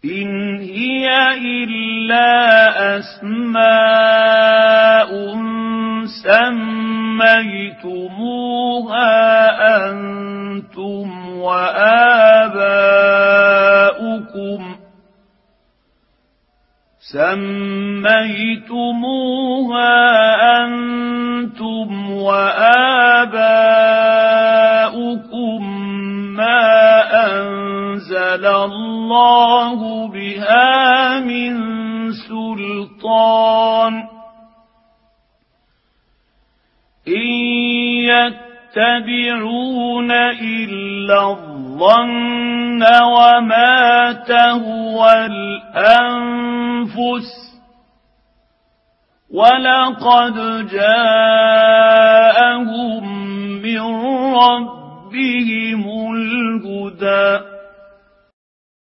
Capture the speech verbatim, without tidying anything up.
إن هي إلا أسماء سميتموها أنتم وآباؤكم سميتموها أنتم وآباؤكم ما أنزل الله بها من سلطان إن يتبعون إلا الظن وما تهوى الأنفس ولقد جاءهم من ربهم الهدى